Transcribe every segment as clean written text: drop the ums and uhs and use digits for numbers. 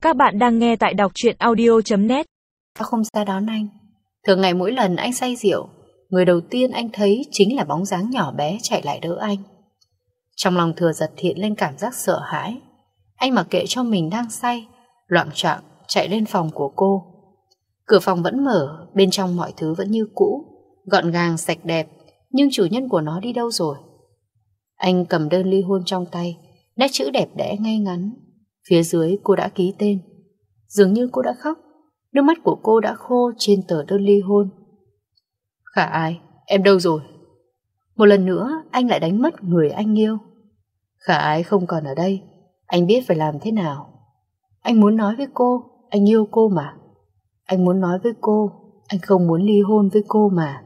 Các bạn đang nghe tại đọc truyện audio.net. Không ra đón anh. Thường ngày mỗi lần anh say rượu, người đầu tiên anh thấy chính là bóng dáng nhỏ bé chạy lại đỡ anh. Trong lòng Thừa Giật hiện lên cảm giác sợ hãi. Anh mặc kệ cho mình đang say, loạng choạng chạy lên phòng của cô. Cửa phòng vẫn mở, bên trong mọi thứ vẫn như cũ, gọn gàng sạch đẹp, nhưng chủ nhân của nó đi đâu rồi? Anh cầm đơn ly hôn trong tay, nét chữ đẹp đẽ ngay ngắn. Phía dưới cô đã ký tên. Dường như cô đã khóc, nước mắt của cô đã khô trên tờ đơn ly hôn. Khả Ái, em đâu rồi? Một lần nữa anh lại đánh mất người anh yêu. Khả Ái không còn ở đây. Anh biết phải làm thế nào. Anh muốn nói với cô, anh yêu cô mà. Anh muốn nói với cô, anh không muốn ly hôn với cô mà.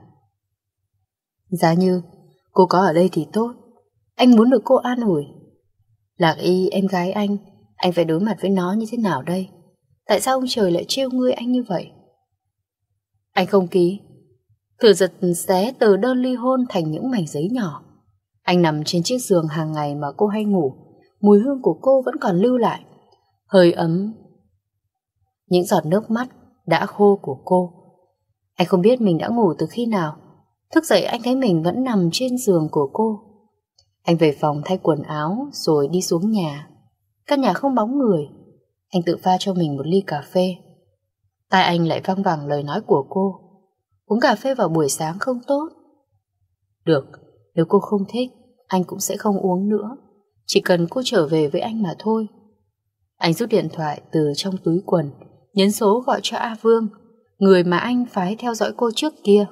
Giá như cô có ở đây thì tốt. Anh muốn được cô an ủi. Lạc Y, em gái anh phải đối mặt với nó như thế nào đây? Tại sao ông trời lại trêu ngươi anh như vậy? Anh không ký. Thừa Giật xé tờ đơn ly hôn thành những mảnh giấy nhỏ. Anh nằm trên chiếc giường hàng ngày mà cô hay ngủ. Mùi hương của cô vẫn còn lưu lại, hơi ấm những giọt nước mắt đã khô của cô. Anh không biết mình đã ngủ từ khi nào. Thức dậy anh thấy mình vẫn nằm trên giường của cô. Anh về phòng thay quần áo rồi đi xuống nhà. Căn nhà không bóng người. Anh tự pha cho mình một ly cà phê. Tai anh lại văng vẳng lời nói của cô. Uống cà phê vào buổi sáng không tốt. Được, nếu cô không thích, anh cũng sẽ không uống nữa. Chỉ cần cô trở về với anh mà thôi. Anh rút điện thoại từ trong túi quần, nhấn số gọi cho A Vương, người mà anh phái theo dõi cô trước kia.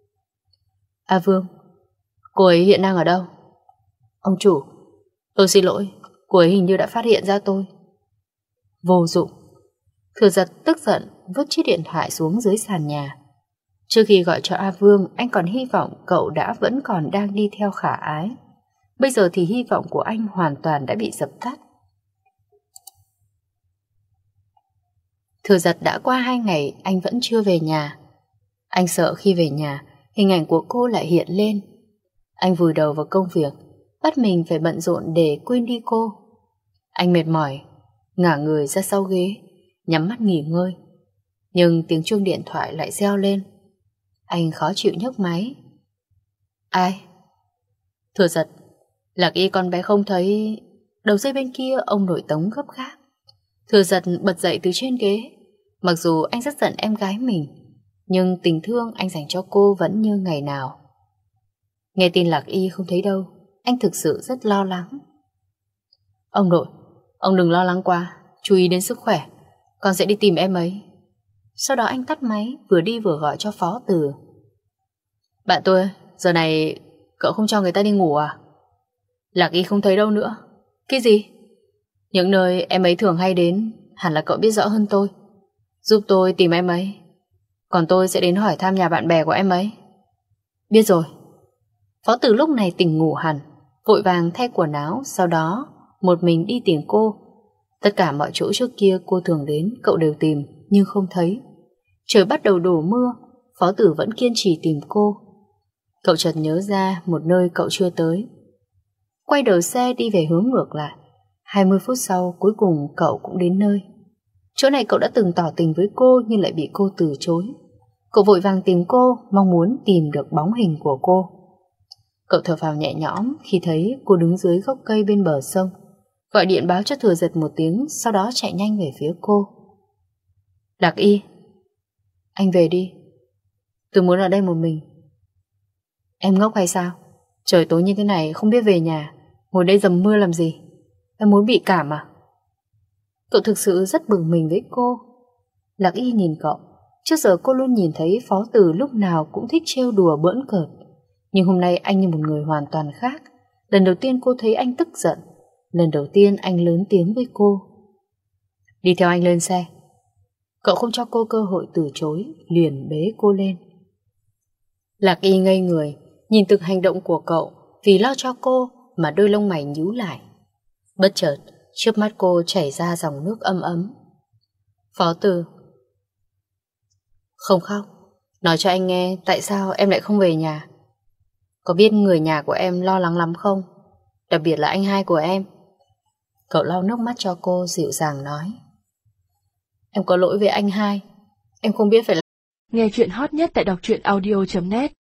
A Vương, cô ấy hiện đang ở đâu? Ông chủ, tôi xin lỗi, cô ấy hình như đã phát hiện ra tôi. Vô dụng. Thừa Giật tức giận vứt chiếc điện thoại xuống dưới sàn nhà. Trước khi gọi cho A Vương, anh còn hy vọng cậu đã vẫn còn đang đi theo Khả Ái. Bây giờ thì hy vọng của anh hoàn toàn đã bị dập tắt. Thừa Giật đã qua 2 ngày anh vẫn chưa về nhà. Anh sợ khi về nhà hình ảnh của cô lại hiện lên. Anh vùi đầu vào công việc, bắt mình phải bận rộn để quên đi cô. Anh mệt mỏi, ngả người ra sau ghế, nhắm mắt nghỉ ngơi. Nhưng tiếng chuông điện thoại lại reo lên. Anh khó chịu nhấc máy. Ai? Thừa Giật, Lạc Y con bé không thấy. Đầu dây bên kia ông nội Tống gấp gáp. Thừa Giật bật dậy từ trên ghế. Mặc dù anh rất giận em gái mình, nhưng tình thương anh dành cho cô vẫn như ngày nào. Nghe tin Lạc Y không thấy đâu, anh thực sự rất lo lắng. Ông nội, ông đừng lo lắng quá, chú ý đến sức khỏe, con sẽ đi tìm em ấy. Sau đó anh tắt máy, vừa đi vừa gọi cho Phó Từ. Bạn tôi, giờ này cậu không cho người ta đi ngủ à? Lạc Y không thấy đâu nữa. Cái gì? Những nơi em ấy thường hay đến hẳn là cậu biết rõ hơn tôi. Giúp tôi tìm em ấy, còn tôi sẽ đến hỏi thăm nhà bạn bè của em ấy. Biết rồi. Phó Từ lúc này tỉnh ngủ hẳn, vội vàng thay quần áo, sau đó một mình đi tìm cô. Tất cả mọi chỗ trước kia cô thường đến cậu đều tìm, nhưng không thấy. Trời bắt đầu đổ mưa, Phó Tử vẫn kiên trì tìm cô. Cậu chợt nhớ ra một nơi cậu chưa tới. Quay đầu xe đi về hướng ngược lại. 20 phút sau cuối cùng cậu cũng đến nơi. Chỗ này cậu đã từng tỏ tình với cô nhưng lại bị cô từ chối. Cậu vội vàng tìm cô, mong muốn tìm được bóng hình của cô. Cậu thở phào nhẹ nhõm khi thấy cô đứng dưới gốc cây bên bờ sông. Gọi điện báo cho Thừa Giật một tiếng, sau đó chạy nhanh về phía cô. Lạc Y, anh về đi. Tôi muốn ở đây một mình. Em ngốc hay sao? Trời tối như thế này không biết về nhà, ngồi đây dầm mưa làm gì? Em muốn bị cảm à? Cậu thực sự rất bực mình với cô. Lạc Y nhìn cậu. Trước giờ cô luôn nhìn thấy Phó Từ lúc nào cũng thích trêu đùa bỡn cợt, nhưng hôm nay anh như một người hoàn toàn khác. Lần đầu tiên cô thấy anh tức giận. Lần đầu tiên anh lớn tiếng với cô. Đi theo anh lên xe. Cậu không cho cô cơ hội từ chối, liền bế cô lên. Lạc Y ngây người, nhìn từng hành động của cậu. Vì lo cho cô mà đôi lông mày nhíu lại. Bất chợt, trước mắt cô chảy ra dòng nước ấm ấm. Phó Từ, không khóc. Nói cho anh nghe tại sao em lại không về nhà. Có biết người nhà của em lo lắng lắm không? Đặc biệt là anh hai của em. Cậu lau nước mắt cho cô, dịu dàng nói. Em có lỗi với anh hai. Em không biết phải làm. Nghe chuyện hot nhất tại đọc truyện audio.net